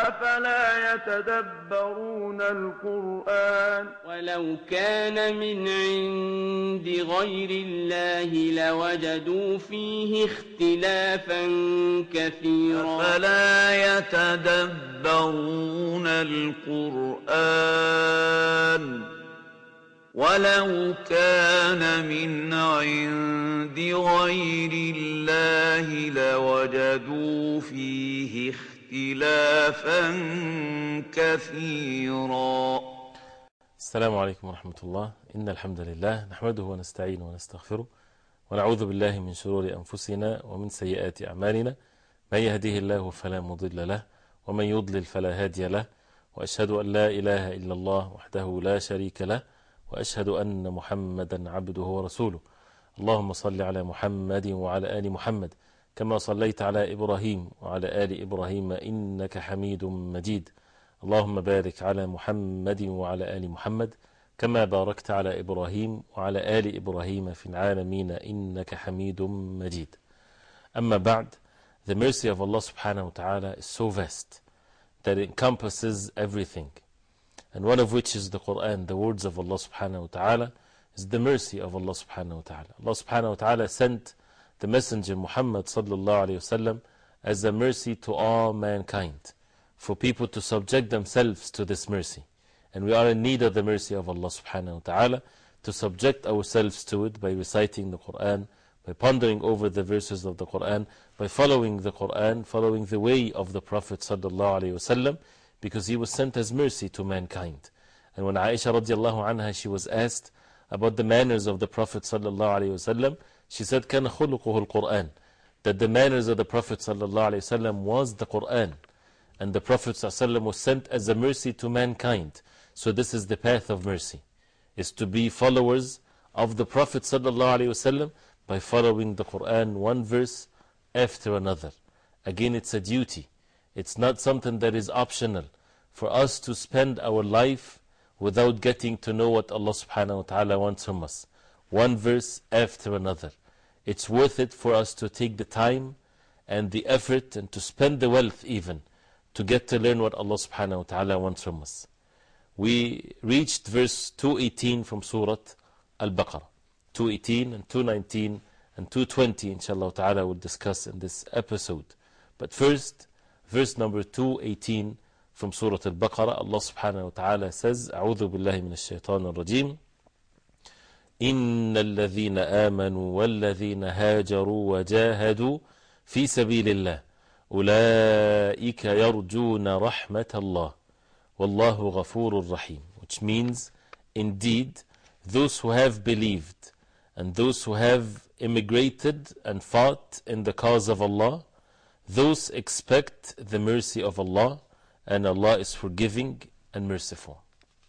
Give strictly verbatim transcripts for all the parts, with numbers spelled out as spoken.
أفلا يتدبرون القرآن ولو كان من عند غير الله لوجدوا فيه اختلافا كثيرا أفلا يتدبرون القرآن ولو كان من عند غير الله لوجدوا فيه اختلافا كثيرا. السلام عليكم ورحمة الله. إن الحمد لله نحمده ونستعينه ونستغفره ونعوذ بالله من شرور أنفسنا ومن سيئات أعمالنا، من يهده الله فلا مضل له ومن يضلل فلا هادي له، وأشهد أن لا إله إلا الله وحده لا شريك له، وأشهد أن محمدا عبده ورسوله. اللهم صل على محمد وعلى آل محمد كما صليت على إبراهيم وعلى آل إبراهيم إنك حميد مجيد. اللهم بارك على محمد وعلى آل محمد كما باركت على إبراهيم وعلى آل إبراهيم في العالمين إنك حميد مجيد. أما بعد, the mercy of Allah subhanahu wa ta'ala is so vast that it encompasses everything, and one of which is the Quran. The words of Allah subhanahu wa ta'ala is the mercy of Allah subhanahu wa ta'ala. Allah subhanahu wa ta'ala sent the messenger Muhammad sallallahu alayhi wa sallam as a mercy to all mankind, for people to subject themselves to this mercy. And we are in need of the mercy of Allah subhanahu wa ta'ala to subject ourselves to it by reciting the Quran, by pondering over the verses of the Quran, by following the Quran, following the way of the Prophet sallallahu alayhi wa sallam, because he was sent as mercy to mankind. And when Aisha radiallahu anha, she was asked about the manners of the Prophet sallallahu alayhi wa sallam, she said, كَانَ خُلُقُهُ الْقُرْآنِ, that the manners of the Prophet sallallahu alayhi wa sallam was the Quran. And the Prophet sallallahu alayhi wa sallam was sent as a mercy to mankind. So this is the path of mercy, is to be followers of the Prophet sallallahu alayhi wa sallam by following the Quran one verse after another. Again, it's a duty. It's not something that is optional for us to spend our life without getting to know what Allah subhanahu wa ta'ala wants from us, one verse after another. It's worth it for us to take the time and the effort and to spend the wealth even to get to learn what Allah subhanahu wa ta'ala wants from us. We reached verse two eighteen from Surah Al-Baqarah. two eighteen and two nineteen and two twenty, inshallah ta'ala, we'll discuss in this episode. But first, verse number two eighteen from Surah Al-Baqarah, Allah subhanahu wa ta'ala says, أعوذ بالله من الشيطان الرجيم إن الذين آمنوا والذين هاجروا وجاهدوا في سبيل الله أولئك يرجون رحمة الله والله غفور رحيم. Which means, indeed, those who have believed and those who have immigrated and fought in the cause of Allah, those expect the mercy of Allah, and Allah is forgiving and merciful.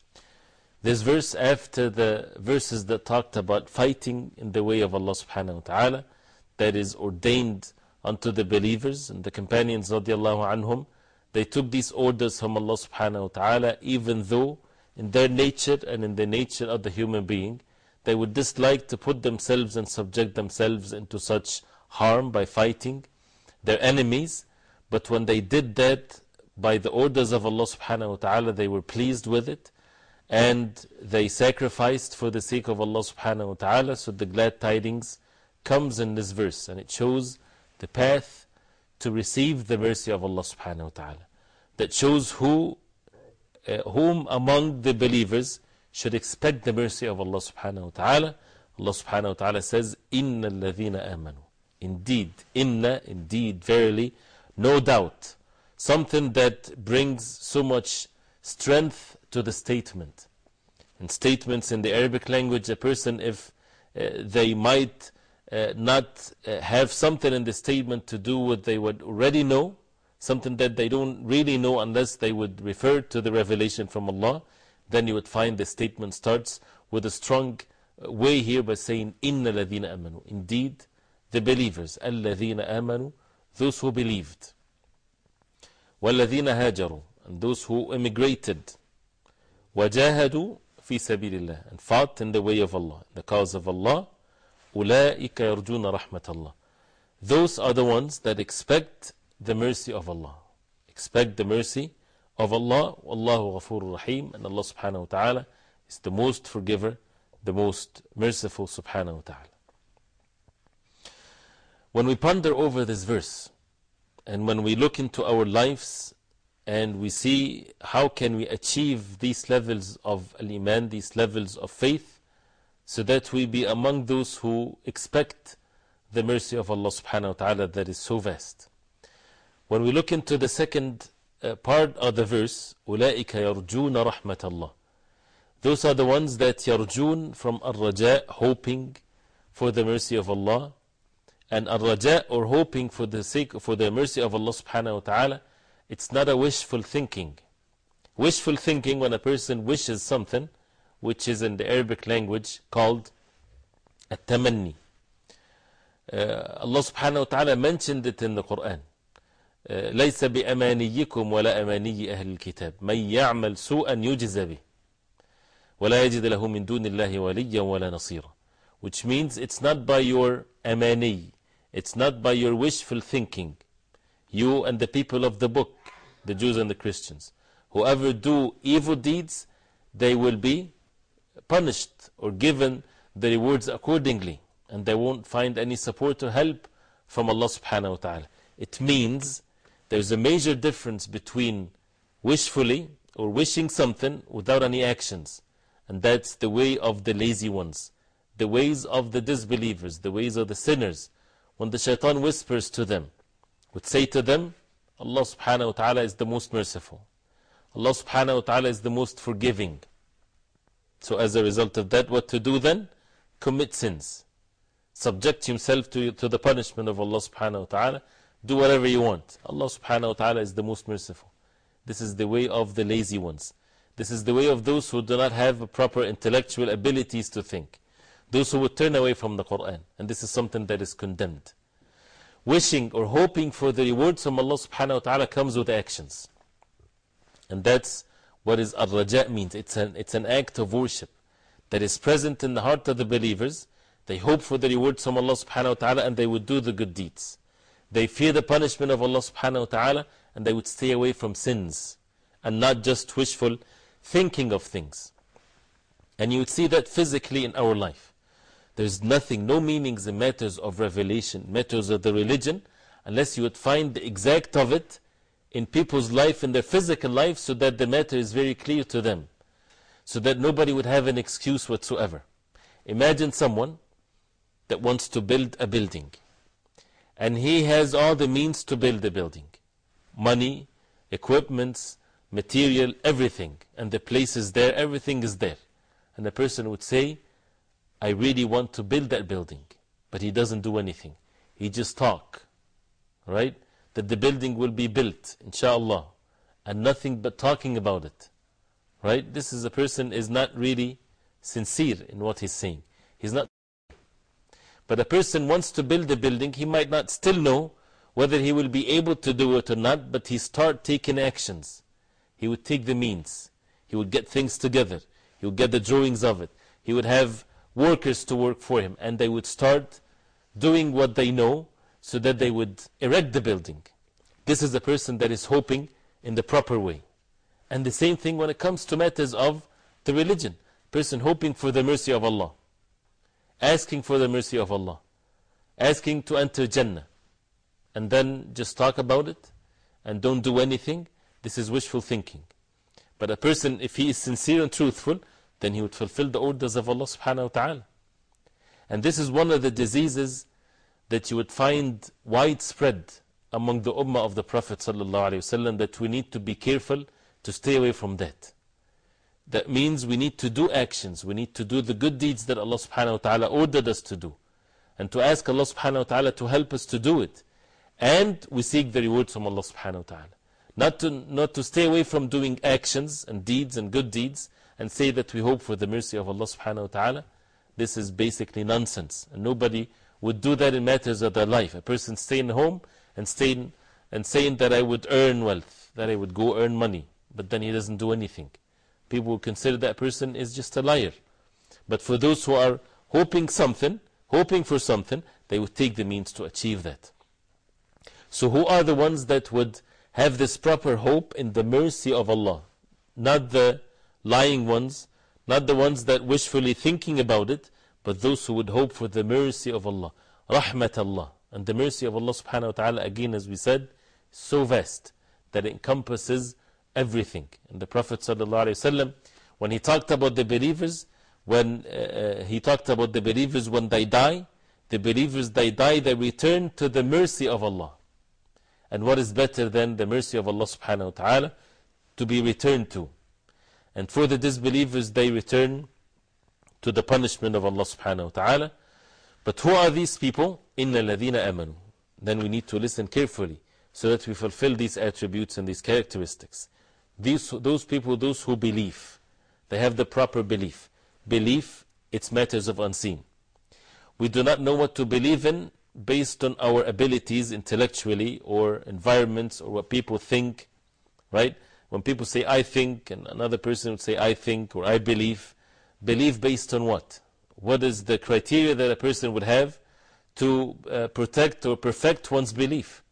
This verse, after the verses that talked about fighting in the way of Allah subhanahu wa ta'ala, that is ordained unto the believers, and the companions radiallahu anhum, they took these orders from Allah subhanahu wa ta'ala, even though in their nature and in the nature of the human being, they would dislike to put themselves and subject themselves into such harm by fighting their enemies. But when they did that by the orders of Allah subhanahu wa ta'ala, they were pleased with it, and they sacrificed for the sake of Allah subhanahu wa ta'ala. So the glad tidings comes in this verse, and it shows the path to receive the mercy of Allah subhanahu wa ta'ala. That shows who, uh, whom among the believers should expect the mercy of Allah subhanahu wa ta'ala. Allah subhanahu wa ta'ala says, إِنَّ الَّذِينَ آمَنُوا. Indeed, inna, indeed, verily, no doubt. Something that brings so much strength to the statement. In statements in the Arabic language, a person, if uh, they might uh, not uh, have something in the statement to do what they would already know, something that they don't really know unless they would refer to the revelation from Allah, then you would find the statement starts with a strong way here by saying, Inna ladhina amanu. Indeed, the believers, alladhina amanu, those who believed. Walladhina hajaru, and those who immigrated. Wajahadu fi sabilillah, and fought in the way of Allah, in the cause of Allah. Ulaika yarjuna rahmatallah. Those are the ones that expect the mercy of Allah. Expect the mercy of Allah. Wallahu Ghafurur Rahim. And Allah subhanahu wa ta'ala is the most forgiver, the most merciful subhanahu wa ta'ala. When we ponder over this verse, and when we look into our lives, and we see how can we achieve these levels of al-Iman, these levels of faith, so that we be among those who expect the mercy of Allah subhanahu wa ta'ala that is so vast. When we look into the second uh, part of the verse, أُولَئِكَ يَرْجُونَ رَحْمَةَ اللَّهِ, those are the ones that yarjun from ar-raja, hoping for the mercy of Allah. And ar-raja, or hoping for the sake for the mercy of Allah subhanahu wa ta'ala, it's not a wishful thinking. Wishful thinking, when a person wishes something, which is in the Arabic language called at-tamanni. Uh, Allah subhanahu wa ta'ala mentioned it in the Quran. لَيْسَ بِأَمَانِيِّكُمْ وَلَا أَمَانِيِّ أَهْلِ الْكِتَابِ مَنْ يَعْمَلْ سُوءًا يُجْزَ بِهِ وَلَا يَجِدْ لَهُ مِنْ دُونِ اللَّهِ وَلِيًّا وَلَا نَصِيرًا. Which means it's not by your amani, it's not by your wishful thinking. You and the people of the book, the Jews and the Christians, whoever do evil deeds, they will be punished or given the rewards accordingly, and they won't find any support or help from Allah subhanahu wa ta'ala. It means there's a major difference between wishfully or wishing something without any actions, and that's the way of the lazy ones, the ways of the disbelievers, the ways of the sinners. When the shaitan whispers to them, would say to them, Allah subhanahu wa ta'ala is the most merciful, Allah subhanahu wa ta'ala is the most forgiving. So as a result of that, what to do then? Commit sins, subject himself to, to the punishment of Allah subhanahu wa ta'ala, do whatever you want. Allah subhanahu wa ta'ala is the most merciful. This is the way of the lazy ones. This is the way of those who do not have proper intellectual abilities to think, those who would turn away from the Quran. And this is something that is condemned. Wishing or hoping for the rewards from Allah subhanahu wa ta'ala comes with actions. And that's what is ar-raja means. It's an, it's an act of worship that is present in the heart of the believers. They hope for the rewards from Allah subhanahu wa ta'ala, and they would do the good deeds. They fear the punishment of Allah subhanahu wa ta'ala, and they would stay away from sins, and not just wishful thinking of things. And you would see that physically in our life. There's nothing, no meanings in matters of revelation, matters of the religion, unless you would find the exact of it in people's life, in their physical life, so that the matter is very clear to them, so that nobody would have an excuse whatsoever. Imagine someone that wants to build a building, and he has all the means to build the building, money, equipments, material, everything, and the place is there, everything is there. And the person would say, I really want to build that building, but he doesn't do anything. He just talk, right? That the building will be built, inshallah, and nothing but talking about it, right? This is a person is not really sincere in what he's saying. He's not. But a person wants to build a building, he might not still know whether he will be able to do it or not, but he start taking actions. He would take the means. He would get things together. He would get the drawings of it. He would have workers to work for him, and they would start doing what they know so that they would erect the building. This is a person that is hoping in the proper way. And the same thing when it comes to matters of the religion. Person hoping for the mercy of Allah, asking for the mercy of Allah, asking to enter Jannah, and then just talk about it and don't do anything. This is wishful thinking. But a person, if he is sincere and truthful, then he would fulfill the orders of Allah subhanahu wa ta'ala. And this is one of the diseases that you would find widespread among the ummah of the Prophet sallallahu alaihi wasallam, that we need to be careful to stay away from that. That means we need to do actions, we need to do the good deeds that Allah subhanahu wa ta'ala ordered us to do, and to ask Allah subhanahu wa ta'ala to help us to do it. And we seek the rewards from Allah subhanahu wa ta'ala. Not to, not to stay away from doing actions and deeds and good deeds and say that we hope for the mercy of Allah subhanahu wa ta'ala. This is basically nonsense. And nobody would do that in matters of their life. A person staying home and, staying, and saying that I would earn wealth, that I would go earn money, but then he doesn't do anything. People will consider that person is just a liar. But for those who are hoping something, hoping for something, they would take the means to achieve that. So who are the ones that would have this proper hope in the mercy of Allah. Not the lying ones, not the ones that wishfully thinking about it, but those who would hope for the mercy of Allah. Rahmat Allah. And the mercy of Allah subhanahu wa ta'ala, again as we said, is so vast that it encompasses everything. And the Prophet sallallahu alayhi wa sallam, when he talked about the believers, when uh, he talked about the believers when they die, the believers they die, they return to the mercy of Allah. And what is better than the mercy of Allah subhanahu wa ta'ala to be returned to? And for the disbelievers, they return to the punishment of Allah subhanahu wa ta'ala. But who are these people? إِنَّ الَّذِينَ آمَنُوا. Then we need to listen carefully so that we fulfill these attributes and these characteristics. These, those people, those who believe, they have the proper belief. Belief, it's matters of unseen. We do not know what to believe in based on our abilities intellectually or environments or what people think, right? When people say I think and another person would say I think or I believe, believe based on what? What is the criteria that a person would have to uh, protect or perfect one's belief?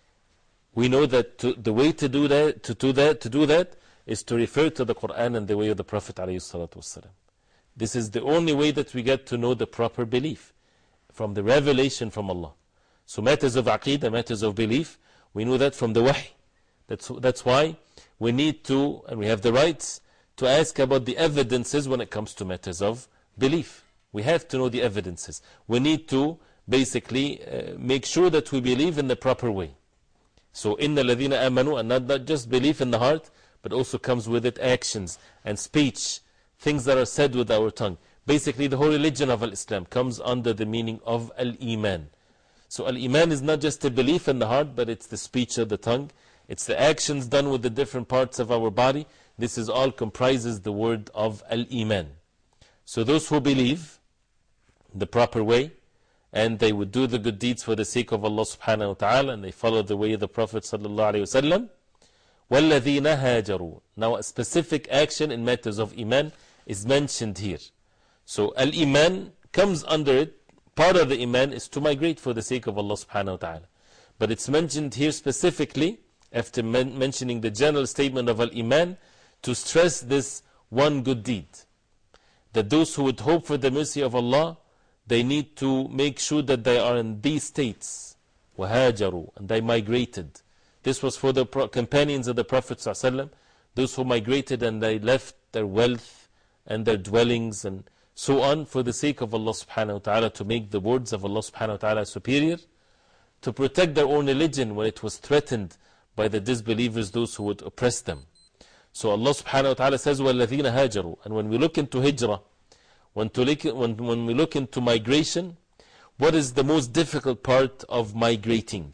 We know that to, the way to do that, to do that, to do that is to refer to the Quran and the way of the Prophet ﷺ. This is the only way that we get to know the proper belief, from the revelation from Allah. So matters of aqeedah, matters of belief, we know that from the wahy. That's, that's why we need to, and we have the rights to ask about the evidences when it comes to matters of belief. We have to know the evidences. We need to basically uh, make sure that we believe in the proper way. So, إِنَّ الَّذِينَ آمَنُوا, and not, not just belief in the heart, but also comes with it actions and speech, things that are said with our tongue. Basically, the whole religion of Islam comes under the meaning of Al-Iman. So, Al-Iman is not just a belief in the heart, but it's the speech of the tongue. It's the actions done with the different parts of our body. This is all comprises the word of Al-Iman. So, those who believe the proper way, and they would do the good deeds for the sake of Allah subhanahu wa ta'ala, and they follow the way of the Prophet sallallahu alayhi wa sallam. وَالَّذِينَ هَاجَرُوا. Now a specific action in matters of Iman is mentioned here. So Al-Iman comes under it. Part of the Iman is to migrate for the sake of Allah subhanahu wa ta'ala. But it's mentioned here specifically, after men mentioning the general statement of Al-Iman, to stress this one good deed. That those who would hope for the mercy of Allah, they need to make sure that they are in these states. وَهَاجَرُوا. And they migrated. This was for the companions of the Prophet ﷺ, those who migrated and they left their wealth and their dwellings and so on for the sake of Allah subhanahu wa ta'ala, to make the words of Allah subhanahu wa ta'ala superior, to protect their own religion when it was threatened by the disbelievers, those who would oppress them. So Allah subhanahu wa ta'ala says, وَالَّذِينَ هَاجَرُوا. And when we look into hijrah, when, to look, when, when we look into migration, what is the most difficult part of migrating?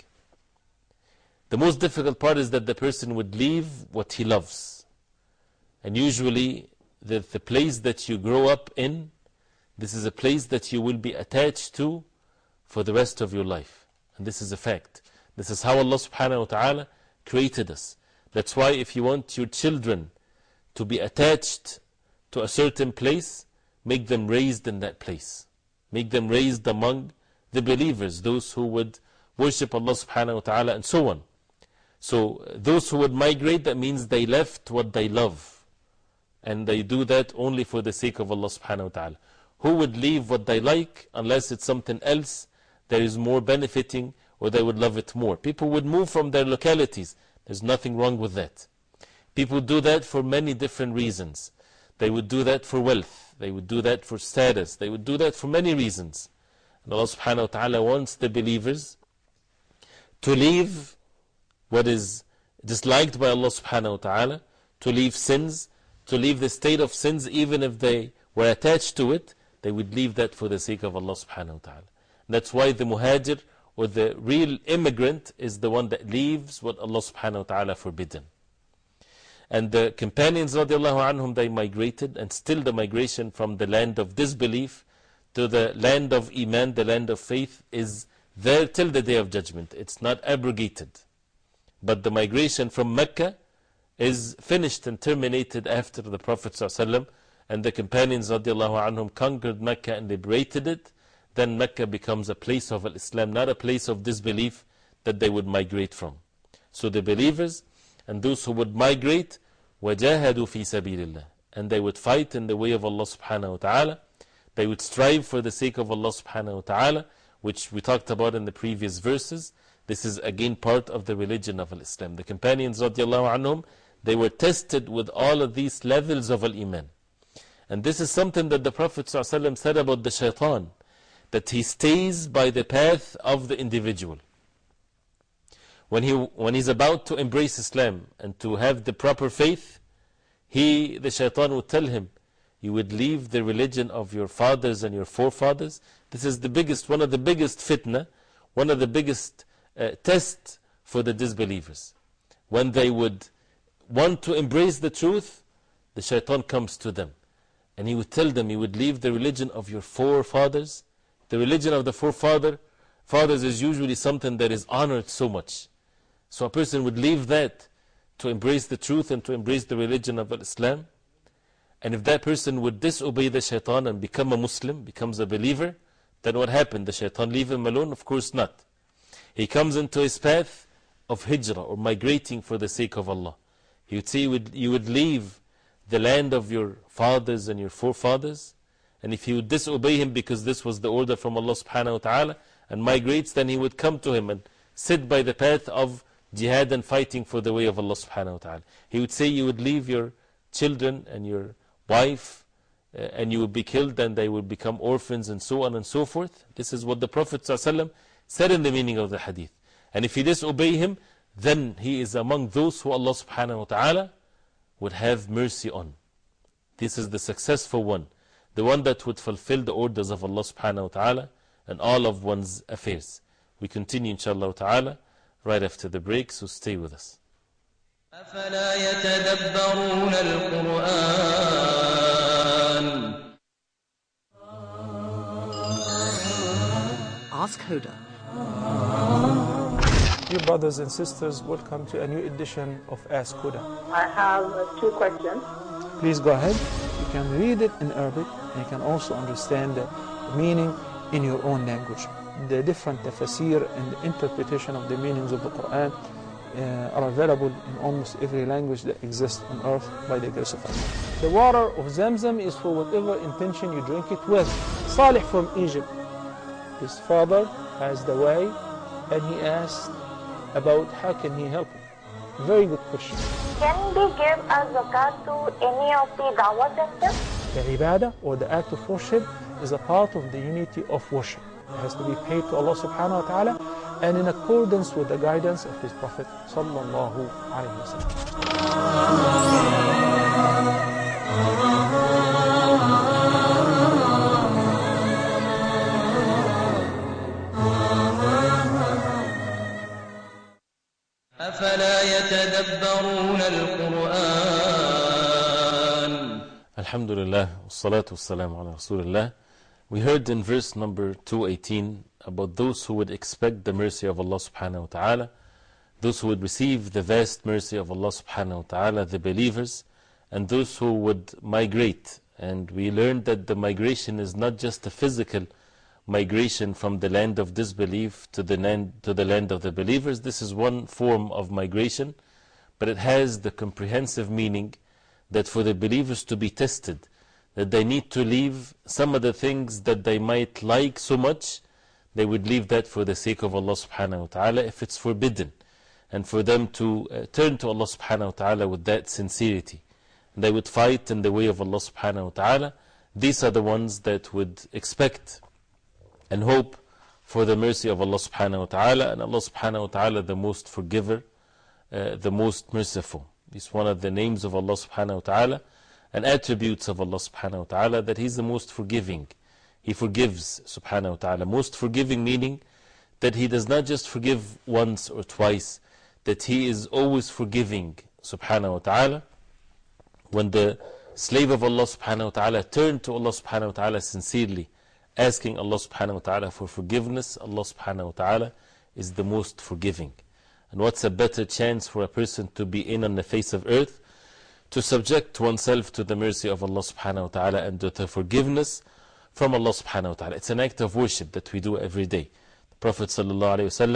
The most difficult part is that the person would leave what he loves. And usually, the, the place that you grow up in, this is a place that you will be attached to for the rest of your life. And this is a fact. This is how Allah subhanahu wa ta'ala created us. That's why if you want your children to be attached to a certain place, make them raised in that place. Make them raised among the believers, those who would worship Allah subhanahu wa ta'ala and so on. So those who would migrate, that means they left what they love. And they do that only for the sake of Allah subhanahu wa ta'ala. Who would leave what they like unless it's something else that is more benefiting or they would love it more? People would move from their localities. There's nothing wrong with that. People do that for many different reasons. They would do that for wealth. They would do that for status. They would do that for many reasons. And Allah subhanahu wa ta'ala wants the believers to leave what is disliked by Allah subhanahu wa ta'ala, to leave sins, to leave the state of sins, even if they were attached to it, they would leave that for the sake of Allah subhanahu wa ta'ala. That's why the muhajir, or the real immigrant, is the one that leaves what Allah subhanahu wa ta'ala forbidden. And the companions radiallahu anhum, they migrated, and still the migration from the land of disbelief to the land of Iman, the land of faith, is there till the day of judgment. It's not abrogated. But the migration from Mecca is finished and terminated after the Prophet ﷺ and the companions radiallahu anhum conquered Mecca and liberated it. Then Mecca becomes a place of Islam, not a place of disbelief that they would migrate from. So the believers and those who would migrate, وَجَاهَدُوا فِي سَبِيلِ اللَّهِ, and they would fight in the way of Allah subhanahu wa ta'ala. They would strive for the sake of Allah subhanahu wa ta'ala, which we talked about in the previous verses. This is again part of the religion of Islam. The companions radiallahu anhum, they were tested with all of these levels of Al-Iman. And this is something that the Prophet ﷺ said about the shaitan, that he stays by the path of the individual. When, he, when he's about to embrace Islam and to have the proper faith, he, the shaitan would tell him, you would leave the religion of your fathers and your forefathers. This is the biggest, one of the biggest fitna, one of the biggest uh, tests for the disbelievers. When they would want to embrace the truth, the shaitan comes to them. And he would tell them, you would leave the religion of your forefathers. The religion of the forefather fathers is usually something that is honored so much. So a person would leave that to embrace the truth and to embrace the religion of Islam. And if that person would disobey the shaitan and become a Muslim, becomes a believer, then what happened? The shaitan leave him alone? Of course not. He comes into his path of hijrah, or migrating for the sake of Allah. He would say you would, you would leave the land of your fathers and your forefathers, and if he would disobey him because this was the order from Allah subhanahu wa ta'ala, and migrates, then he would come to him and sit by the path of jihad and fighting for the way of Allah subhanahu wa ta'ala. He would say you would leave your children and your wife, uh, and you would be killed, and they would become orphans, and so on and so forth. This is what the Prophet ﷺ said in the meaning of the hadith. And if he disobey him, then he is among those who Allah subhanahu wa ta'ala would have mercy on. This is the successful one, the one that would fulfill the orders of Allah subhanahu wa ta'ala and all of one's affairs. We continue inshallah ta'ala right after the break, so stay with us. أفلا يتدبرون القرآن. Ask Huda. Dear brothers and sisters, welcome to a new edition of Ask Huda. I have uh, two questions. Please go ahead. You can read it in Arabic, and you can also understand the meaning in your own language. The different tafsir and the interpretation of the meanings of the Quran uh, are available in almost every language that exists on earth by the grace of Allah. The water of Zamzam is for whatever intention you drink it with. Salih from Egypt, his father has the way, and he asked about how can he help him. Very good question. Can they give a zakat to any of the dawah centers? The ibadah, or the act of worship, is a part of the unity of worship. It has to be paid to Allah subhanahu wa ta'ala, and in accordance with the guidance of His Prophet sallallahu alayhi wa sallam. أفلا يتدبرون القرآن. Alhamdulillah, wassalatu wassalamu ala Rasulullah. We heard in verse number two eighteen about those who would expect the mercy of Allah subhanahu wa ta'ala, those who would receive the vast mercy of Allah subhanahu wa ta'ala, the believers, and those who would migrate. And we learned that the migration is not just a physical migration from the land of disbelief to the land, to the land of the believers. This is one form of migration, but it has the comprehensive meaning that for the believers to be tested, that they need to leave some of the things that they might like so much, they would leave that for the sake of Allah subhanahu wa ta'ala if it's forbidden, and for them to uh, turn to Allah subhanahu wa ta'ala with that sincerity. And they would fight in the way of Allah subhanahu wa ta'ala. These are the ones that would expect and hope for the mercy of Allah subhanahu wa ta'ala, and Allah subhanahu wa ta'ala the most forgiver, uh, the most merciful. This is one of the names of Allah subhanahu wa ta'ala and attributes of Allah subhanahu wa ta'ala, that He is the most forgiving. He forgives subhanahu wa ta'ala. Most forgiving meaning that He does not just forgive once or twice, that He is always forgiving subhanahu wa ta'ala. When the slave of Allah subhanahu wa ta'ala turned to Allah subhanahu wa ta'ala sincerely, asking Allah subhanahu wa ta'ala for forgiveness, Allah subhanahu wa ta'ala is the most forgiving. And what's a better chance for a person to be in on the face of earth, to subject oneself to the mercy of Allah subhanahu wa ta'ala and to the forgiveness from Allah subhanahu wa ta'ala. It's an act of worship that we do every day. The Prophet sallallahu alayhi wa sallam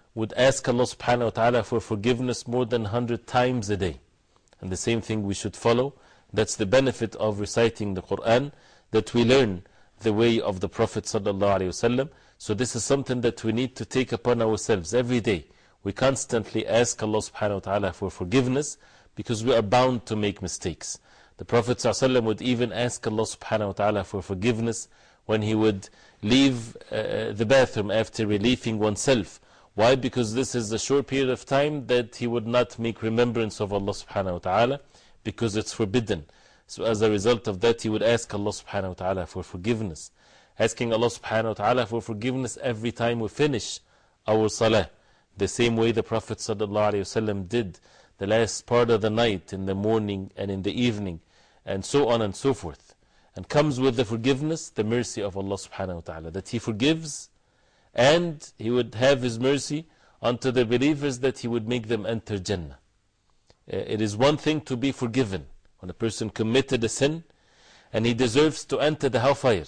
would ask Allah subhanahu wa ta'ala for forgiveness more than one hundred times a day. And the same thing we should follow. That's the benefit of reciting the Quran, that we learn the way of the Prophet sallallahu alayhi wasallam. So this is something that we need to take upon ourselves every day. We constantly ask Allah subhanahu wa ta'ala for forgiveness because we are bound to make mistakes. The Prophet sallallahu alayhi wasallam would even ask Allah subhanahu wa ta'ala for forgiveness when he would leave uh, the bathroom after relieving oneself. Why? Because this is a short period of time that he would not make remembrance of Allah subhanahu wa ta'ala, because it's forbidden. So as a result of that, he would ask Allah subhanahu wa ta'ala for forgiveness. Asking Allah subhanahu wa ta'ala for forgiveness every time we finish our salah. The same way the Prophet sallallahu alayhi wasallam did the last part of the night, in the morning and in the evening, and so on and so forth. And comes with the forgiveness, the mercy of Allah subhanahu wa ta'ala, that He forgives, and He would have His mercy unto the believers, that He would make them enter Jannah. It is one thing to be forgiven when a person committed a sin and he deserves to enter the hellfire,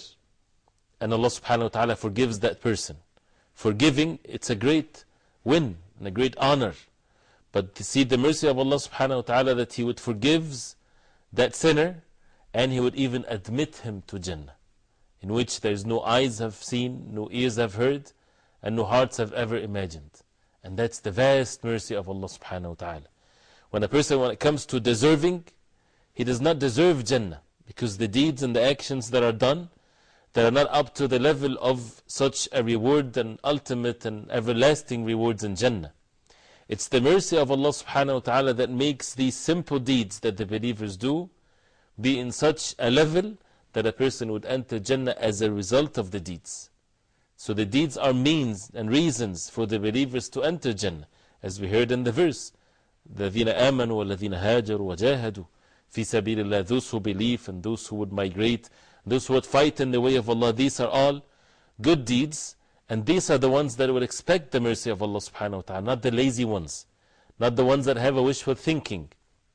and Allah subhanahu wa ta'ala forgives that person. Forgiving, it's a great win and a great honor. But to see the mercy of Allah subhanahu wa ta'ala, that He would forgive that sinner and He would even admit him to Jannah, in which there is no eyes have seen, no ears have heard, and no hearts have ever imagined. And that's the vast mercy of Allah subhanahu wa ta'ala. When a person, when it comes to deserving, he does not deserve Jannah, because the deeds and the actions that are done, that are not up to the level of such a reward and ultimate and everlasting rewards in Jannah. It's the mercy of Allah subhanahu wa ta'ala that makes these simple deeds that the believers do be in such a level that a person would enter Jannah as a result of the deeds. So the deeds are means and reasons for the believers to enter Jannah, as we heard in the verse. الَّذِينَ آمَنُوا وَالَّذِينَ هَاجَرُوا وَجَاهَدُوا فِي سَبِيلِ اللَّهِ. Those who believe and those who would migrate, those who would fight in the way of Allah, these are all good deeds, and these are the ones that would expect the mercy of Allah subhanahu wa ta'ala, not the lazy ones, not the ones that have a wishful thinking,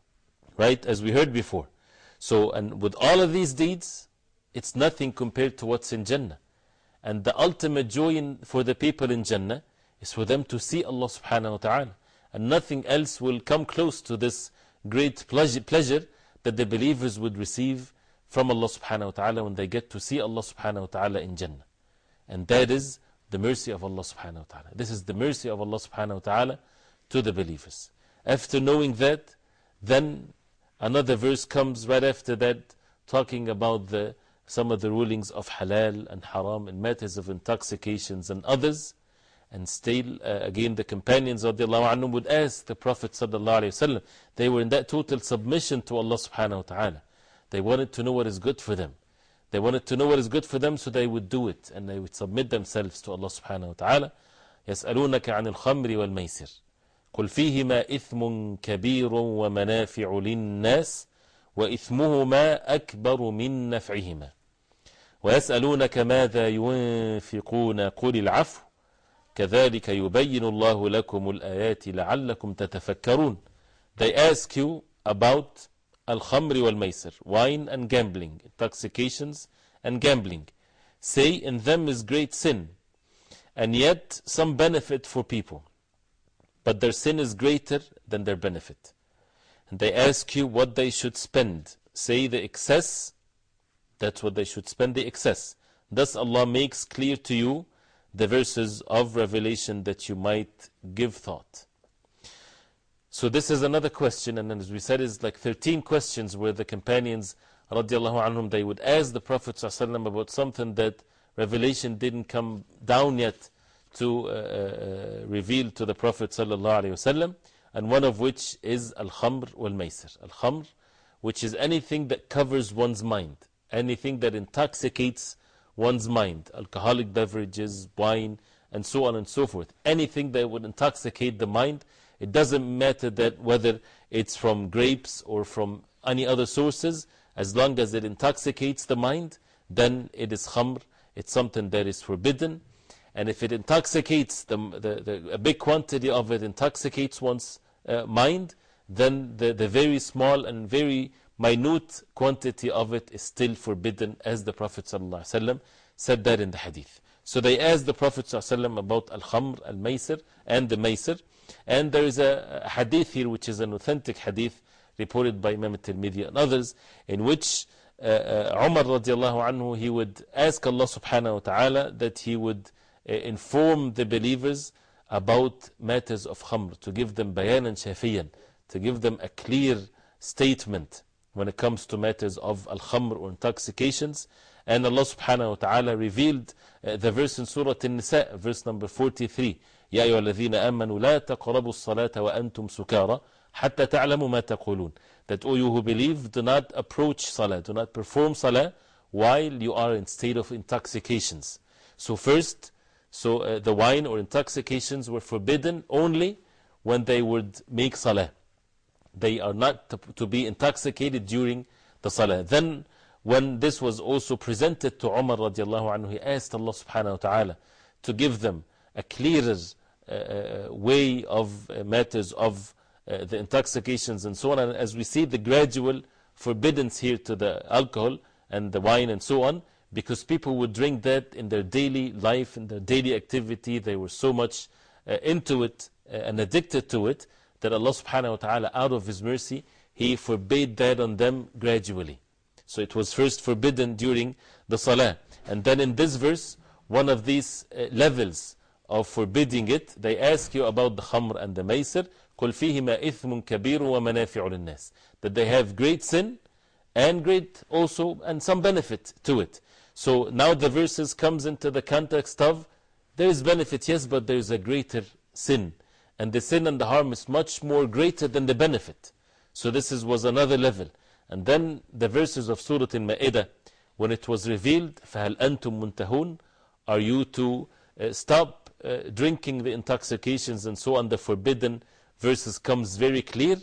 right, as we heard before. So, and with all of these deeds, it's nothing compared to what's in Jannah. And the ultimate joy in, for the people in Jannah is for them to see Allah subhanahu wa ta'ala. And nothing else will come close to this great pleasure, pleasure that the believers would receive from Allah subhanahu wa ta'ala when they get to see Allah subhanahu wa ta'ala in Jannah. And that is the mercy of Allah subhanahu wa ta'ala. This is the mercy of Allah subhanahu wa ta'ala to the believers. After knowing that, then another verse comes right after that, talking about the, some of the rulings of halal and haram in matters of intoxications and others. And still, uh, again, the companions radiallahu anhum would ask the Prophet sallallahu alayhi wa sallam. They were in that total submission to Allah subhanahu wa ta'ala. They wanted to know what is good for them. They wanted to know what is good for them, so they would do it, and they would submit themselves to Allah subhanahu wa ta'ala. يَسْأَلُونَكَ عَنِ الْخَمْرِ وَالْمَيْسِرِ قُلْ فِيهِمَا إِثْمٌ كَبِيرٌ وَمَنَافِعُ لِلنَّاسِ وَإِثْمُهُمَا أَكْبَرُ مِنْ نَفْعِهِمَا وَيَسْأَلُونَكَ مَاذَا يُنْفِقُونَ قُلِ الْعَفْوُ كَذَلِكَ يُبَيِّنُ اللَّهُ لَكُمُ الْآيَاتِ لَعَلَّكُمْ تَتَفَكَّرُونَ. They ask you about Al-Khamri wal-Maysir, wine and gambling, intoxications and gambling. Say, in them is great sin, and yet some benefit for people. But their sin is greater than their benefit. And they ask you what they should spend. Say, the excess, that's what they should spend, the excess. Thus Allah makes clear to you the verses of Revelation that you might give thought. So this is another question, and as we said, is like thirteen questions where the companions radiallahu anhum, they would ask the Prophet ﷺ about something that Revelation didn't come down yet to uh, uh, reveal to the Prophet ﷺ, and one of which is Al-Khamr wal-Maysir. Al-Khamr, which is anything that covers one's mind, anything that intoxicates one's mind, alcoholic beverages, wine, and so on and so forth. Anything that would intoxicate the mind. It doesn't matter that whether it's from grapes or from any other sources, as long as it intoxicates the mind, then it is khamr, it's something that is forbidden. And if it intoxicates, the, the, the, a big quantity of it intoxicates one's uh, mind, then the, the very small and very minute quantity of it is still forbidden, as the Prophet ﷺ said that in the hadith. So they asked the Prophet ﷺ about Al-Khamr, Al-Maysir, and the Maysir. And there is a, a hadith here, which is an authentic hadith reported by Imam al-Tirmidhi and others, in which uh, uh, Umar radiallahu anhu, he would ask Allah subhanahu wa ta'ala that he would uh, inform the believers about matters of Khamr, to give them bayan and shafiyan, to give them a clear statement when it comes to matters of Al-Khamr or intoxications. And Allah subhanahu wa ta'ala revealed uh, the verse in Surah An-Nisa, verse number forty-three. يَا أَيُّهَا الَّذِينَ آمَنُوا لَا تَقْرَبُوا الصَّلَاةَ وَأَنْتُمْ سُكَارَى حَتَّى تَعْلَمُوا مَا تَقُولُونَ. That, O you who believe, do not approach Salah, do not perform Salah while you are in state of intoxications. So first, so uh, the wine or intoxications were forbidden only when they would make Salah. They are not to, to be intoxicated during the Salah. Then, when this was also presented to Umar radiallahu anhu, he asked Allah subhanahu wa ta'ala to give them a clearer uh, way of uh, matters of uh, the intoxications and so on. And as we see, the gradual forbiddance here to the alcohol and the wine and so on, because people would drink that in their daily life, in their daily activity. They were so much uh, into it uh, and addicted to it that Allah subhanahu wa ta'ala, out of His mercy, He forbade that on them gradually. So it was first forbidden during the Salah. And then in this verse, one of these uh, levels of forbidding it, they ask you about the Khamr and the Maysir. قُلْ فِيهِمَا إِثْمٌ كَبِيرٌ وَمَنَافِعُ لِلنَّاسِ. That they have great sin and great also, and some benefit to it. So now the verses comes into the context of, there is benefit, yes, but there is a greater sin. And the sin and the harm is much more greater than the benefit. So this is, was another level. And then the verses of Surah Al-Ma'idah, when it was revealed, فَهَلْ أَنْتُمْ مُنْتَهُونَ, are you to uh, stop uh, drinking the intoxications and so on, the forbidden verses comes very clear.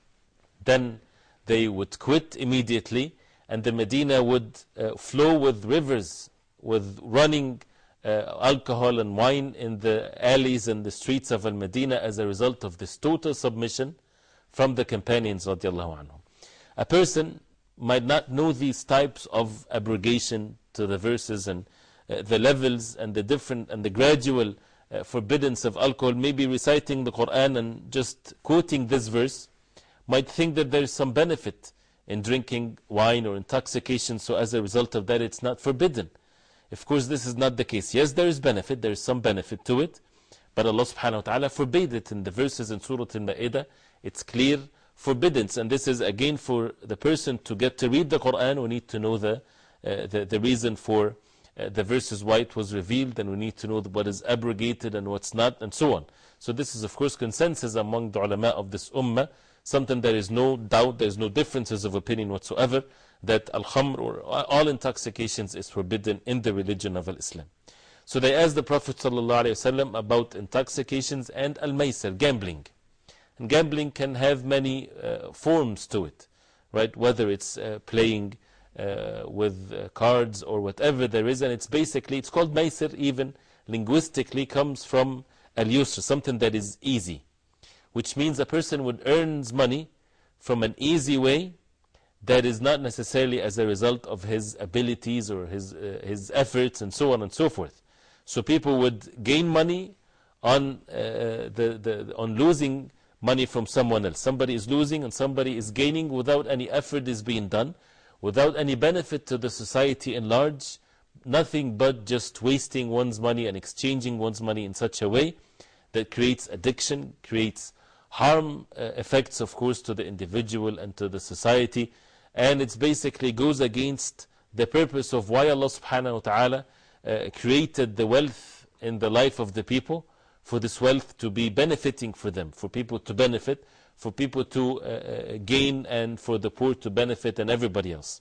Then they would quit immediately, and the Medina would uh, flow with rivers, with running uh, alcohol and wine in the alleys and the streets of Al-Medina as a result of this total submission from the companions radiallahu anhum. A person might not know these types of abrogation to the verses and uh, the levels and the different and the gradual uh, forbiddance of alcohol, maybe reciting the Quran and just quoting this verse, might think that there is some benefit in drinking wine or intoxication, so as a result of that it's not forbidden. Of course, this is not the case. Yes, there is benefit, there is some benefit to it, but Allah subhanahu wa ta'ala forbade it in the verses in Surah Al-Ma'idah. It's clear forbiddance, and this is again for the person to get to read the Quran. We need to know the, uh, the, the reason for uh, the verses, why it was revealed, and we need to know what is abrogated and what's not, and so on. So this is of course consensus among the ulama of this ummah, something there is no doubt, there is no differences of opinion whatsoever, that al-khamr or all intoxications is forbidden in the religion of Islam. So they asked the Prophet ﷺ about intoxications and al-maysir, gambling. And gambling can have many uh, forms to it, right? Whether it's uh, playing uh, with uh, cards or whatever there is, and it's basically, it's called maysir, even linguistically comes from al-yusr, something that is easy, which means a person would earn money from an easy way that is not necessarily as a result of his abilities or his, uh, his efforts and so on and so forth. So people would gain money on, uh, the, the, on losing money from someone else. Somebody is losing and somebody is gaining without any effort is being done, without any benefit to the society in large, nothing but just wasting one's money and exchanging one's money in such a way that creates addiction, creates harm uh, effects, of course, to the individual and to the society. And it basically goes against the purpose of why Allah subhanahu wa ta'ala uh, created the wealth in the life of the people, for this wealth to be benefiting for them, for people to benefit, for people to uh, gain, and for the poor to benefit, and everybody else.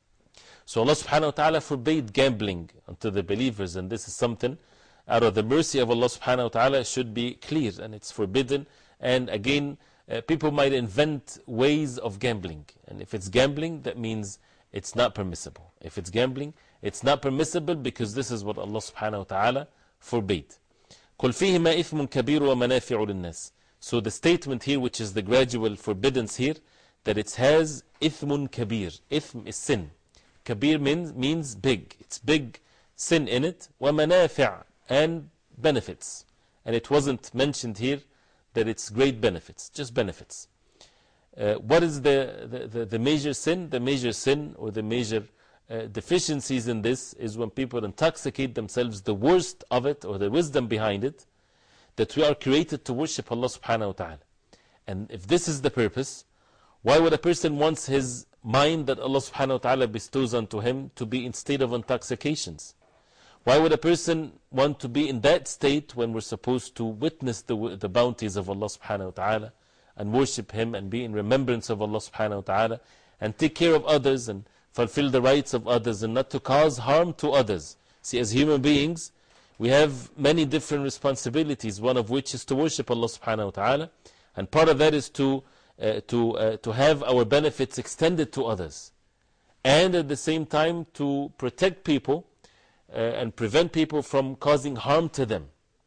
So Allah subhanahu wa ta'ala forbade gambling unto the believers, and this is something out of the mercy of Allah subhanahu wa ta'ala should be clear, and it's forbidden. And again, uh, people might invent ways of gambling, and if it's gambling, that means it's not permissible. If it's gambling, it's not permissible, because this is what Allah subhanahu wa ta'ala forbade. قُلْ فِيهِمَا إِثْمٌ كَبِيرٌ وَمَنَافِعُ لِلنَّاسِ. So the statement here, which is the gradual forbiddance here, that it has إِثْمٌ كَبِير. Ithm is sin. Kabir means, means big. It's big sin in it, وَمَنَافِعْ, and benefits. And it wasn't mentioned here that it's great benefits, just benefits. Uh, what is the, the, the, the major sin? The major sin or the major uh, deficiencies in this is when people intoxicate themselves, the worst of it or the wisdom behind it, that we are created to worship Allah subhanahu wa ta'ala. And if this is the purpose, why would a person want his mind that Allah subhanahu wa ta'ala bestows unto him to be in state of intoxications? Why would a person want to be in that state when we're supposed to witness the, the bounties of Allah subhanahu wa ta'ala and worship Him and be in remembrance of Allah subhanahu wa ta'ala and take care of others and fulfill the rights of others and not to cause harm to others? See, as human beings, we have many different responsibilities, one of which is to worship Allah subhanahu wa ta'ala, and part of that is to, uh, to, uh, to have our benefits extended to others, and at the same time to protect people uh, and prevent people from causing harm to them.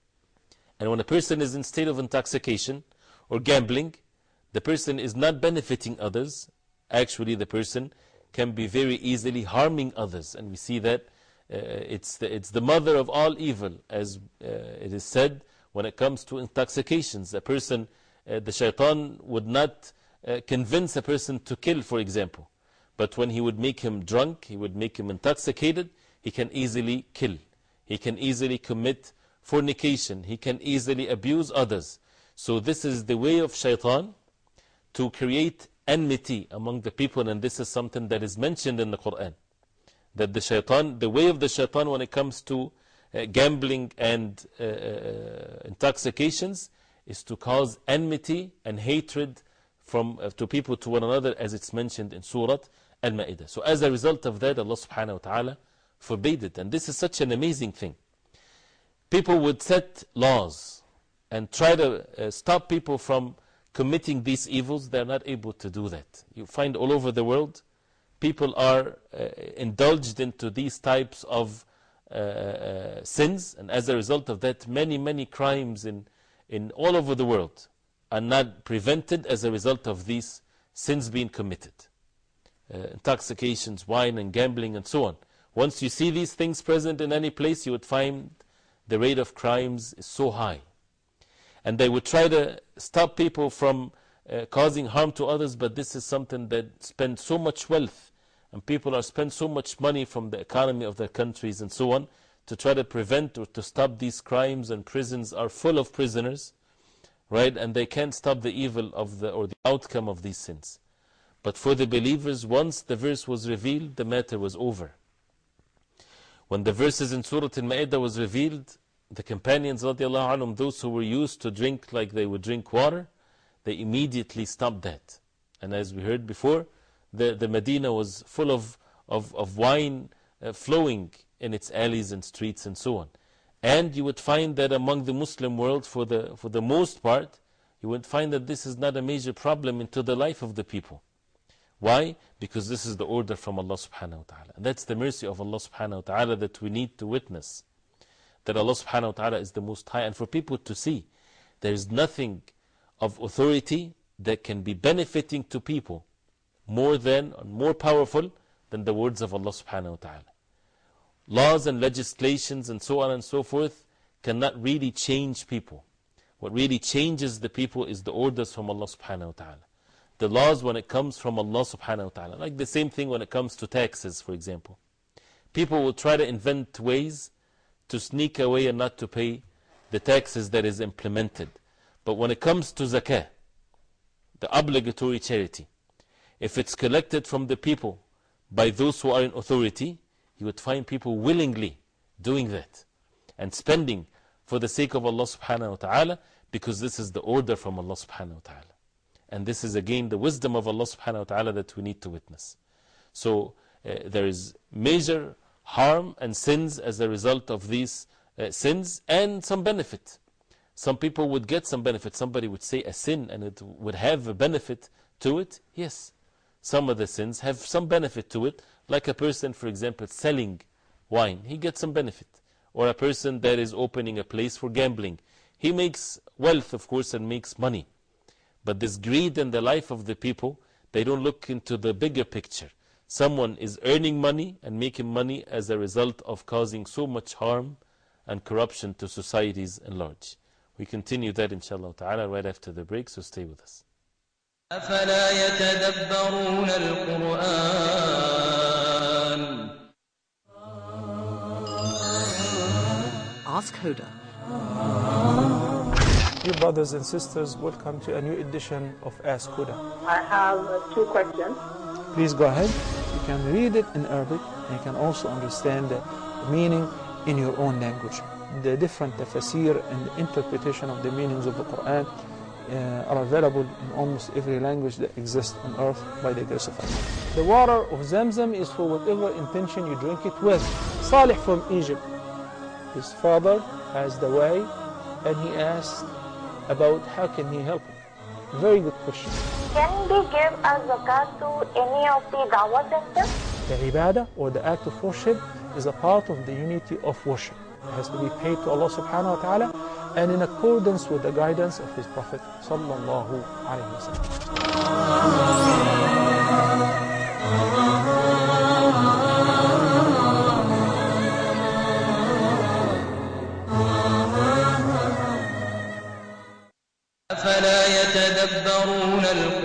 And when a person is in state of intoxication or gambling, the person is not benefiting others. Actually, the person can be very easily harming others, and we see that uh, it's, the, it's the mother of all evil, as uh, it is said when it comes to intoxications. A person, uh, the shaitan would not uh, convince a person to kill, for example, but when he would make him drunk, he would make him intoxicated, he can easily kill, he can easily commit fornication, he can easily abuse others. So this is the way of shaitan to create enmity among the people, and this is something that is mentioned in the Quran. That the shaitan, the way of the shaitan when it comes to uh, gambling and uh, uh, intoxications is to cause enmity and hatred from, uh, to people to one another, as it's mentioned in Surah Al-Ma'idah. So as a result of that, Allah subhanahu wa ta'ala forbade it. And this is such an amazing thing. People would set laws and try to uh, stop people from committing these evils. They're not able to do that. You find all over the world, people are uh, indulged into these types of uh, uh, sins, and as a result of that, many, many crimes in, in all over the world are not prevented as a result of these sins being committed. Uh, intoxications, wine and gambling and so on. Once you see these things present in any place, you would find the rate of crimes is so high. And they would try to stop people from uh, causing harm to others, but this is something that spends so much wealth, and people are spend so much money from the economy of their countries and so on to try to prevent or to stop these crimes, and prisons are full of prisoners, right? And they can't stop the evil of the, or the outcome of these sins. But for the believers, once the verse was revealed, the matter was over. When the verses in Surah Al-Ma'idah was revealed, the companions, radiallahu anhum, those who were used to drink like they would drink water, they immediately stopped that. And as we heard before, the, the Medina was full of, of, of wine uh, flowing in its alleys and streets and so on. And you would find that among the Muslim world, for the, for the most part, you would find that this is not a major problem into the life of the people. Why? Because this is the order from Allah subhanahu wa ta'ala. And that's the mercy of Allah subhanahu wa ta'ala that we need to witness. That Allah subhanahu wa ta'ala is the Most High, and for people to see there is nothing of authority that can be benefiting to people more than, or more powerful than the words of Allah subhanahu wa ta'ala. Laws and legislations and so on and so forth cannot really change people. What really changes the people is the orders from Allah subhanahu wa ta'ala. The laws when it comes from Allah subhanahu wa ta'ala. Like the same thing when it comes to taxes, for example. People will try to invent ways to sneak away and not to pay the taxes that is implemented. But when it comes to zakah, the obligatory charity, if it's collected from the people by those who are in authority, you would find people willingly doing that and spending for the sake of Allah subhanahu wa ta'ala, because this is the order from Allah subhanahu wa ta'ala. And this is again the wisdom of Allah subhanahu wa ta'ala that we need to witness. So uh, there is major harm and sins as a result of these uh, sins, and some benefit. Some people would get some benefit. Somebody would say a sin and it would have a benefit to it. Yes, some of the sins have some benefit to it, like a person, for example, selling wine. He gets some benefit. Or a person that is opening a place for gambling. He makes wealth, of course, and makes money. But this greed in the life of the people, they don't look into the bigger picture. someone is earning money and making money as a result of causing so much harm and corruption to societies at large. We continue that inshallah ta'ala right after the break, so stay with us. أفلا يتدبرون القرآن Ask Huda. Dear brothers and sisters, welcome to a new edition of Ask Huda. I have uh, two questions. Please go ahead. You can read it in Arabic and you can also understand the meaning in your own language. The different tafsir and the interpretation of the meanings of the Quran uh, are available in almost every language that exists on earth by the grace of Allah. The water of Zamzam is for whatever intention you drink it with. Salih from Egypt, his father has the way and he asked about how can he help him. Very good question. Can they give a zakat to any of the dawah centers? The ibadah or the act of worship is a part of the unity of worship. It has to be paid to Allah subhanahu wa ta'ala and in accordance with the guidance of his Prophet sallallahu alayhi wa sallam. أفلا يتدبرون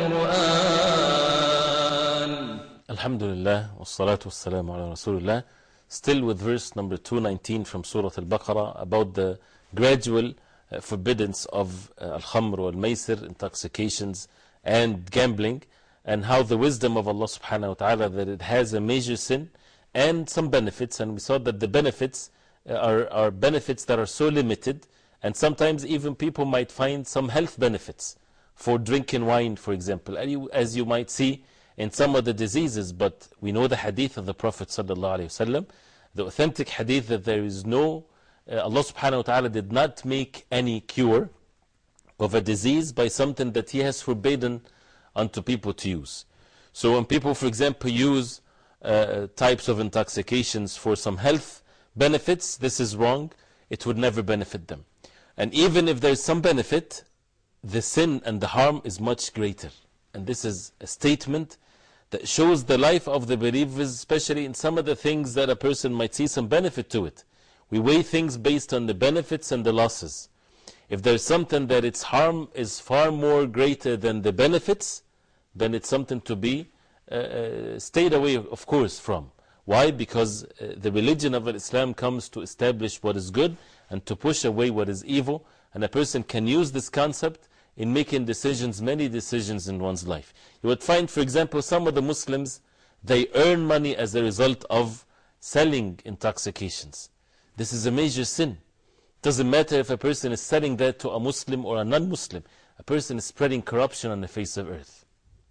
القرآن Alhamdulillah, wassalatu wassalamu ala Rasulullah. Still with verse number two nineteen from Surah Al-Baqarah about the gradual uh, forbiddance of uh, Al-Khamr wal-Maisir, intoxications and gambling, and how the wisdom of Allah subhanahu wa ta'ala that it has a major sin and some benefits, and we saw that the benefits uh, are, are benefits that are so limited, and sometimes even people might find some health benefits for drinking wine, for example, and you, as you might see in some of the diseases. But we know the hadith of the Prophet sallallahu alaihi wasallam, the authentic hadith that there is no, uh, Allah subhanahu wa ta'ala did not make any cure of a disease by something that He has forbidden unto people to use. So when people, for example, use uh, types of intoxications for some health benefits, this is wrong. It would never benefit them. And even if there is some benefit, the sin and the harm is much greater. And this is a statement that shows the life of the believers, especially in some of the things that a person might see some benefit to it. We weigh things based on the benefits and the losses. If there's something that its harm is far more greater than the benefits, then it's something to be uh, stayed away, of course, from. Why? Because uh, the religion of Islam comes to establish what is good and to push away what is evil. And a person can use this concept in making decisions, many decisions in one's life. You would find, for example, some of the Muslims, they earn money as a result of selling intoxications. This is a major sin. It doesn't matter if a person is selling that to a Muslim or a non-Muslim. A person is spreading corruption on the face of earth.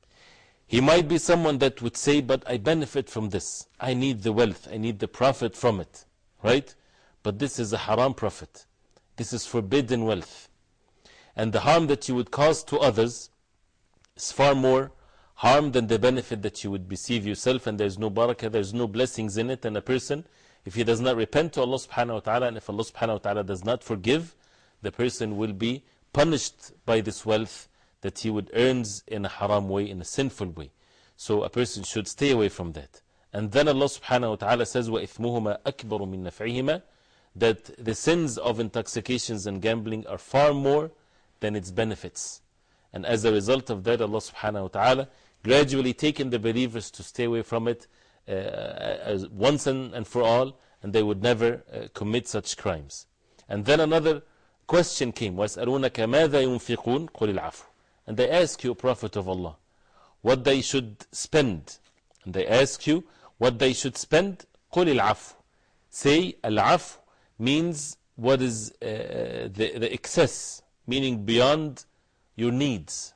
He might be someone that would say, but I benefit from this. I need the wealth. I need the profit from it. Right? But this is a haram profit. This is forbidden wealth. And the harm that you would cause to others is far more harm than the benefit that you would receive yourself. And there's no barakah, there's no blessings in it. And a person, if he does not repent to Allah subhanahu wa ta'ala, and if Allah subhanahu wa ta'ala does not forgive, the person will be punished by this wealth that he would earn in a haram way, in a sinful way. So a person should stay away from that. And then Allah subhanahu wa ta'ala says, وَإِثْمُهُمَا أَكْبَرُ مِنْ نَفْعِهِمَا, that the sins of intoxications and gambling are far more than its benefits. And as a result of that, Allah subhanahu wa ta'ala gradually taking the believers to stay away from it uh, as once and, and for all, and they would never uh, commit such crimes. And then another question came, وَاسْأَلُونَكَ مَاذَا يُنْفِقُونَ قُلِ الْعَفُوِ. And they ask you, Prophet of Allah, what they should spend. And they ask you what they should spend. قُلِ الْعَفُوِ. Say, al-afu means what is uh, the, the excess, meaning beyond your needs.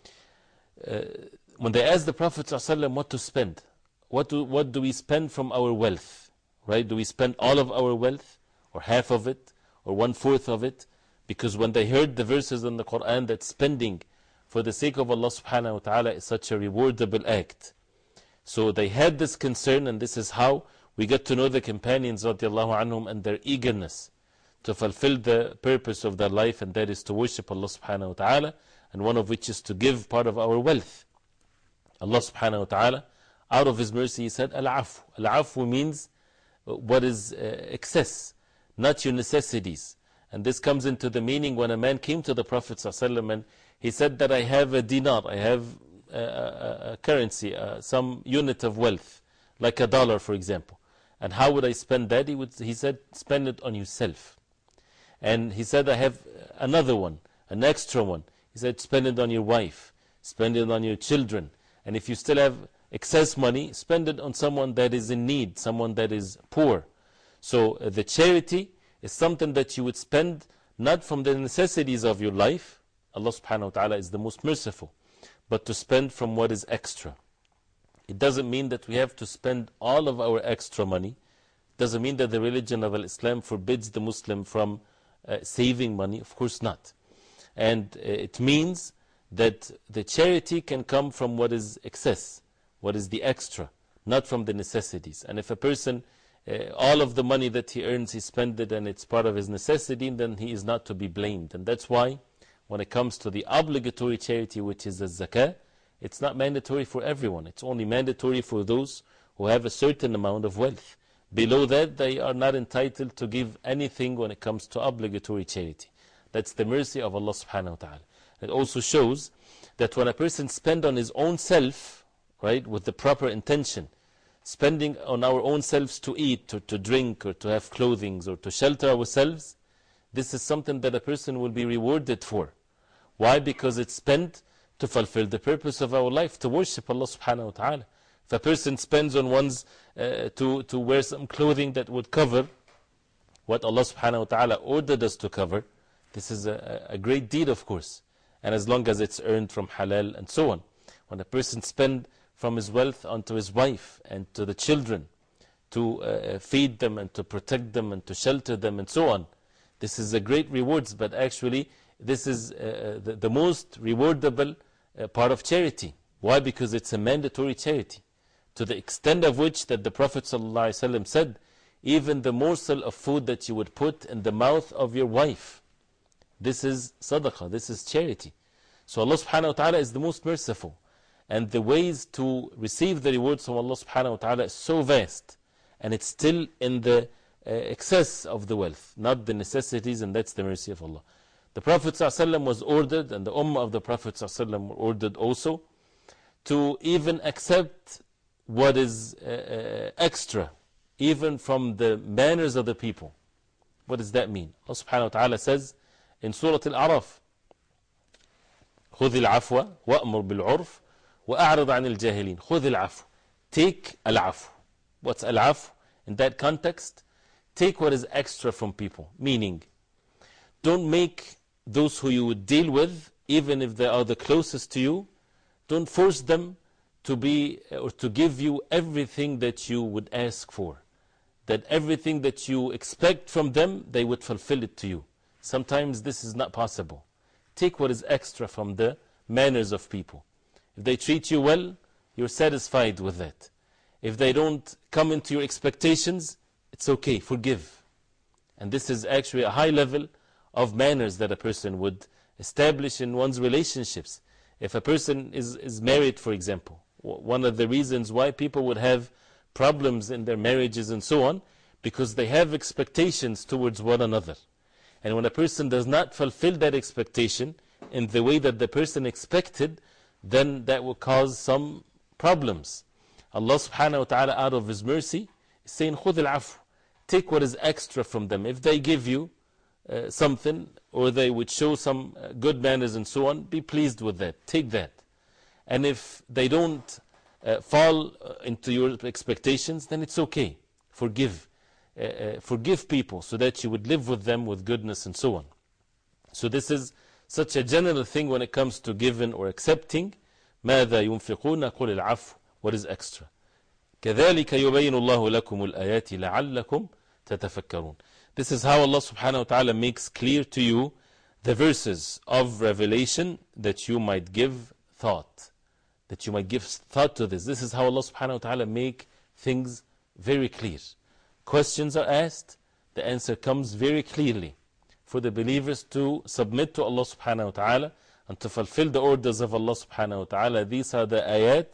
Uh, when they ask the Prophet ﷺ what to spend, what do, what do we spend from our wealth? Right? Do we spend all of our wealth, or half of it, or one fourth of it? Because when they heard the verses in the Quran that spending for the sake of Allah subhanahu wa ta'ala is such a rewardable act, so they had this concern, and this is how we get to know the companions radiallahu anhum and their eagerness to fulfill the purpose of their life, and that is to worship Allah subhanahu wa ta'ala, and one of which is to give part of our wealth. Allah subhanahu wa ta'ala out of His mercy, He said, Al-Afu. Al-Afu means what is uh, excess, not your necessities. And this comes into the meaning when a man came to the Prophet ﷺ and he said that I have a dinar, I have a, a, a currency, uh, some unit of wealth, like a dollar for example. And how would I spend that? He, would, he said, spend it on yourself. And he said, I have another one, an extra one. He said, spend it on your wife, spend it on your children. And if you still have excess money, spend it on someone that is in need, someone that is poor. So uh, the charity is something that you would spend not from the necessities of your life. Allah subhanahu wa ta'ala is the most merciful. But to spend from what is extra. It doesn't mean that we have to spend all of our extra money. It doesn't mean that the religion of Islam forbids the Muslim from uh, saving money. Of course not. And uh, it means that the charity can come from what is excess, what is the extra, not from the necessities. And if a person, uh, all of the money that he earns, he spends it and it's part of his necessity, then he is not to be blamed. And that's why when it comes to the obligatory charity, which is the zakah, it's not mandatory for everyone. It's only mandatory for those who have a certain amount of wealth. Below that, they are not entitled to give anything when it comes to obligatory charity. That's the mercy of Allah subhanahu wa ta'ala. It also shows that when a person spends on his own self, right, with the proper intention, spending on our own selves to eat, or to drink, or to have clothing, or to shelter ourselves, this is something that a person will be rewarded for. Why? Because it's spent to fulfill the purpose of our life, to worship Allah subhanahu wa ta'ala. If a person spends on one's uh, to, to wear some clothing that would cover what Allah subhanahu wa ta'ala ordered us to cover, this is a, a great deed, of course. And as long as it's earned from halal and so on. When a person spends from his wealth onto his wife and to the children, to uh, feed them and to protect them and to shelter them and so on, this is a great rewards. But actually, this is uh, the, the most rewardable uh, part of charity. Why? Because it's a mandatory charity. To the extent of which that the Prophet ﷺ said, even the morsel of food that you would put in the mouth of your wife, this is sadaqah, this is charity. So Allah subhanahu wa ta'ala is the most merciful. And the ways to receive the rewards from Allah subhanahu wa ta'ala is so vast. And it's still in the uh, excess of the wealth, not the necessities, and that's the mercy of Allah. The Prophet ﷺ was ordered, and the Ummah of the Prophet ﷺ were ordered also, to even accept what is uh, uh, extra, even from the manners of the people. What does that mean? Allah subhanahu wa ta'ala says in Surah Al-A'raf, خُذِ الْعَفْوَ وَأْمُرْ بِالْعُرْفِ وَأَعْرِضْ عَنِ الْجَاهِلِينَ خُذِ الْعَفْوَ. Take al-afu. What's al-afu? In that context, take what is extra from people. Meaning, don't make those who you would deal with, even if they are the closest to you, don't force them to be or to give you everything that you would ask for. That everything that you expect from them, they would fulfill it to you. Sometimes this is not possible. Take what is extra from the manners of people. If they treat you well, you're satisfied with that. If they don't come into your expectations, it's okay, forgive. And this is actually a high level of manners that a person would establish in one's relationships. If a person is, is married, for example, one of the reasons why people would have problems in their marriages and so on, because they have expectations towards one another. And when a person does not fulfill that expectation in the way that the person expected, then that will cause some problems. Allah subhanahu wa ta'ala, out of His mercy, is saying, خُذِ الْعَفْوَ. Take what is extra from them. If they give you uh, something, or they would show some uh, good manners and so on, be pleased with that. Take that. And if they don't uh, fall into your expectations, then it's okay. Forgive. Uh, uh, forgive people so that you would live with them with goodness and so on. So this is such a general thing when it comes to giving or accepting. ماذا ينفقون قل العفو. What is extra? كذلك يبين الله لكم الآيات لعلكم تتفكرون. This is how Allah subhanahu wa ta'ala makes clear to you the verses of revelation that you might give thought. That you might give thought to this. This is how Allah subhanahu wa ta'ala make things very clear. Questions are asked, the answer comes very clearly. For the believers to submit to Allah subhanahu wa ta'ala and to fulfill the orders of Allah subhanahu wa ta'ala. These are the ayat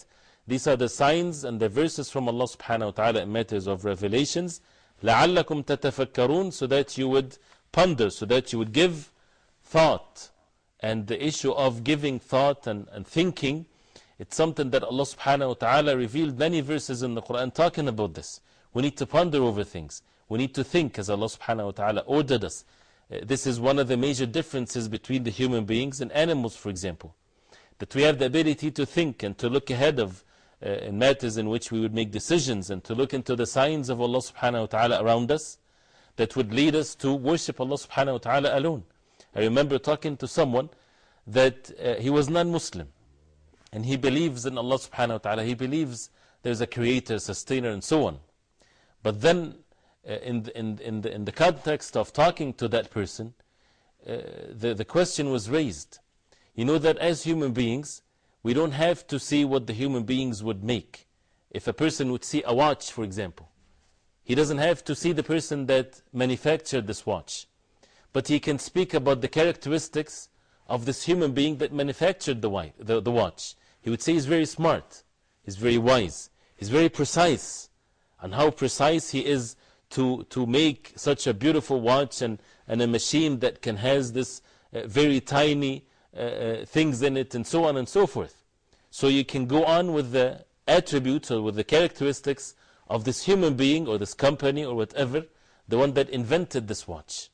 These are the signs and the verses from Allah subhanahu wa ta'ala in matters of revelations. لَعَلَّكُمْ تَتَفَكَّرُونَ, so that you would ponder, so that you would give thought. And the issue of giving thought and, and thinking, it's something that Allah subhanahu wa ta'ala revealed many verses in the Quran talking about this. We need to ponder over things. We need to think as Allah subhanahu wa ta'ala ordered us. Uh, this is one of the major differences between the human beings and animals, for example. That we have the ability to think and to look ahead of uh, in matters in which we would make decisions, and to look into the signs of Allah subhanahu wa ta'ala around us that would lead us to worship Allah subhanahu wa ta'ala alone. I remember talking to someone that uh, he was non-Muslim, and he believes in Allah subhanahu wa ta'ala. He believes there's a creator, sustainer, and so on. But then uh, in, the, in, in, the, in the context of talking to that person, uh, the, the question was raised. You know that as human beings, we don't have to see what the human beings would make. If a person would see a watch, for example, he doesn't have to see the person that manufactured this watch. But he can speak about the characteristics of this human being that manufactured the, the, the watch. He would say he's very smart, he's very wise, he's very precise. And how precise he is to, to make such a beautiful watch, and, and a machine that can has this uh, very tiny uh, uh, things in it, and so on and so forth. So you can go on with the attributes or with the characteristics of this human being or this company or whatever, the one that invented this watch.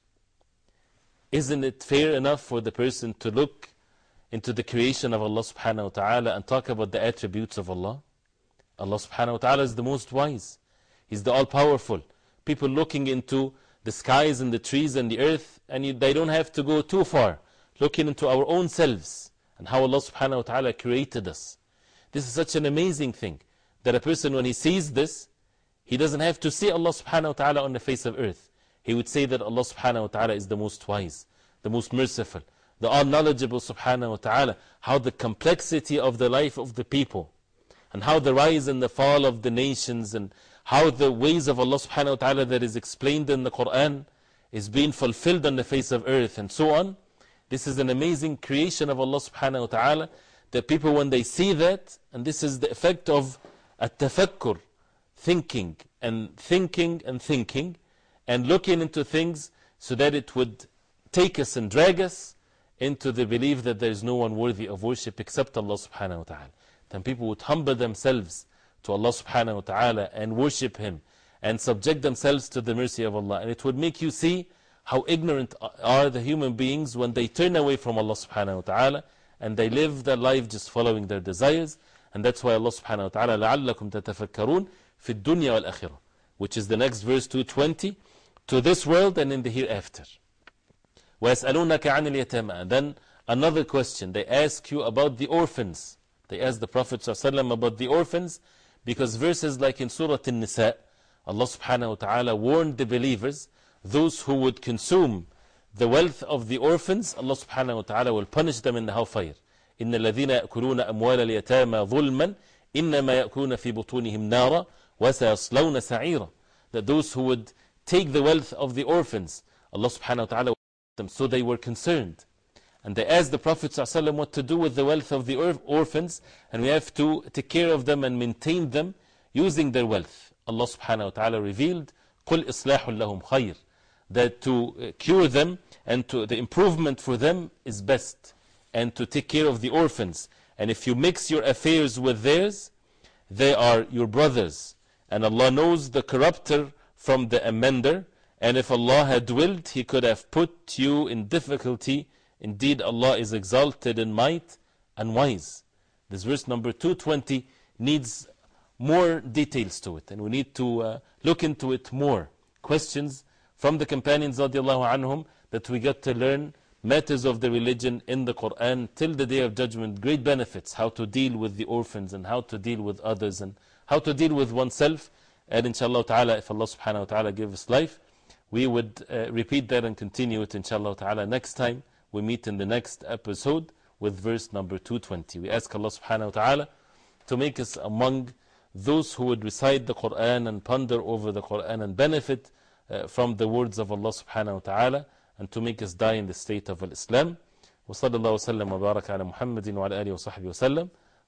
Isn't it fair enough for the person to look into the creation of Allah subhanahu wa ta'ala and talk about the attributes of Allah? Allah subhanahu wa ta'ala is the most wise. He's the all-powerful. People looking into the skies and the trees and the earth, and you, they don't have to go too far. Looking into our own selves and how Allah subhanahu wa ta'ala created us. This is such an amazing thing, that a person, when he sees this, he doesn't have to see Allah subhanahu wa ta'ala on the face of earth. He would say that Allah subhanahu wa ta'ala is the most wise, the most merciful, the all-knowledgeable subhanahu wa ta'ala. How the complexity of the life of the people, and how the rise and the fall of the nations, and how the ways of Allah subhanahu wa ta'ala that is explained in the Quran is being fulfilled on the face of earth, and so on. This is an amazing creation of Allah subhanahu wa ta'ala, that people, when they see that, and this is the effect of at-tafakkur, thinking and thinking and thinking, and looking into things so that it would take us and drag us into the belief that there is no one worthy of worship except Allah subhanahu wa ta'ala. Then people would humble themselves to Allah subhanahu wa ta'ala and worship Him and subject themselves to the mercy of Allah. And it would make you see how ignorant are the human beings when they turn away from Allah subhanahu wa ta'ala and they live their life just following their desires. And that's why Allah subhanahu wa ta'ala لَعَلَّكُمْ تَتَفَكَّرُونَ فِي الدُّنْيَا وَالْأَخِرَةِ, which is the next verse, two twenty, to this world and in the hereafter. وَيَسْأَلُونَكَ عَنِ الْيَتَامَى. Then another question, they ask you about the orphans. They ask the Prophet ﷺ about the orphans, because verses like in Surah An-Nisa, Allah subhanahu wa ta'ala warned the believers, those who would consume the wealth of the orphans, Allah subhanahu wa ta'ala will punish them in the hellfire. إِنَّ الَّذِينَ يَأْكُلُونَ أَمْوَالَ الْيَتَامَى ظُلْمًا إِنَّمَا يَأْكُلُونَ فِي بُطُونِهِمْ نَارًا وَسَيَصْلَوْنَ سَعِيرًا. That those who would take the wealth of the orphans, Allah subhanahu wa ta'ala will punish them. So they were concerned. And they asked the Prophet ﷺ what to do with the wealth of the orphans, and we have to take care of them and maintain them using their wealth. Allah subhanahu wa ta'ala revealed, قُلْ إِصْلَاحٌ لَهُمْ خَيْرٌ, that to cure them and to the improvement for them is best, and to take care of the orphans. And if you mix your affairs with theirs, they are your brothers. And Allah knows the corrupter from the amender, and if Allah had willed, He could have put you in difficulty. Indeed, Allah is exalted in might and wise. This verse number two twenty needs more details to it, and we need to uh, look into it more. Questions from the companions radiallahu anhum that we get to learn matters of the religion in the Quran till the Day of Judgment. Great benefits, how to deal with the orphans and how to deal with others and how to deal with oneself. And inshallah ta'ala, if Allah subhanahu wa ta'ala gives us life, we would uh, repeat that and continue it inshallah ta'ala next time we meet in the next episode with verse number two twenty. We ask Allah subhanahu wa ta'ala to make us among those who would recite the Quran and ponder over the Quran and benefit uh, from the words of Allah subhanahu wa ta'ala, and to make us die in the state of Islam. Wa sallallahu wa sallam wa baraka ala Muhammadin wa ala alihi wa sahbihi wa sallam.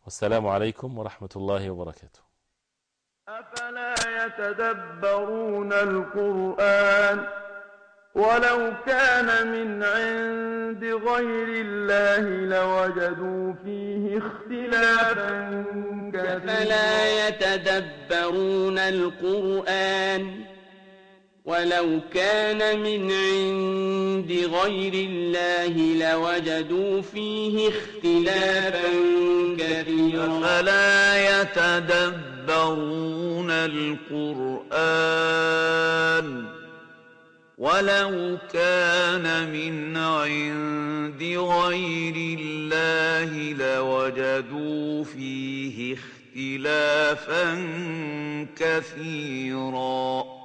والسلام عليكم ورحمة الله وبركاته. أفلا يتدبرون القرآن ولو كان من عند غير الله لوجدوا فيه اختلافا كثيرا. أفلا يتدبرون القرآن ولو كان من عند غير الله لوجدوا فيه اختلافا كثيرا. أفلا يتدبرون القرآن ولو كان من عند غير الله لوجدوا فيه اختلافا كثيرا.